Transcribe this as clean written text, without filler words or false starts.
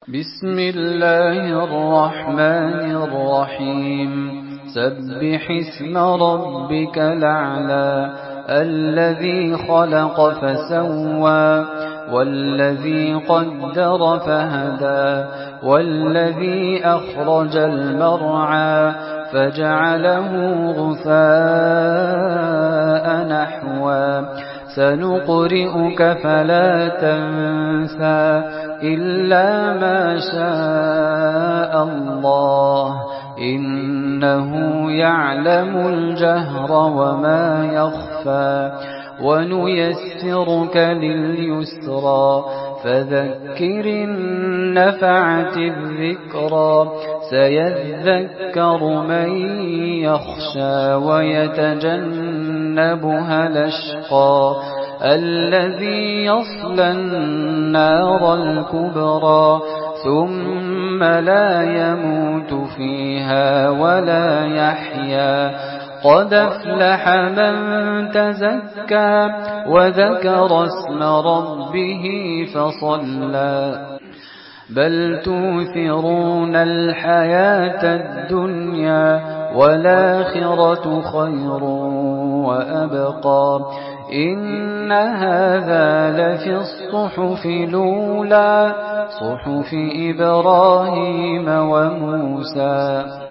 بسم الله الرحمن الرحيم سبح اسم ربك الأعلى الذي خلق فسوى والذي قدر فهدى والذي أخرج المرعى فجعله غثاء نحوا سنقرئك فلا تنسى إلا ما شاء الله إنه يعلم الجهر وما يخفى ونيسرك لليسرى فذكر النفعة الذكرى سيذكر من يخشى ويتجنبها الأشقى الذي يصلى النار الكبرى ثم لا يموت فيها ولا يحيا قد أفلح من تزكى وذكر اسم ربه فصلى بل توثرون الحياة الدنيا والآخرة خير وأبقى إن هذا لفي الصحف الأولى صحف إبراهيم وموسى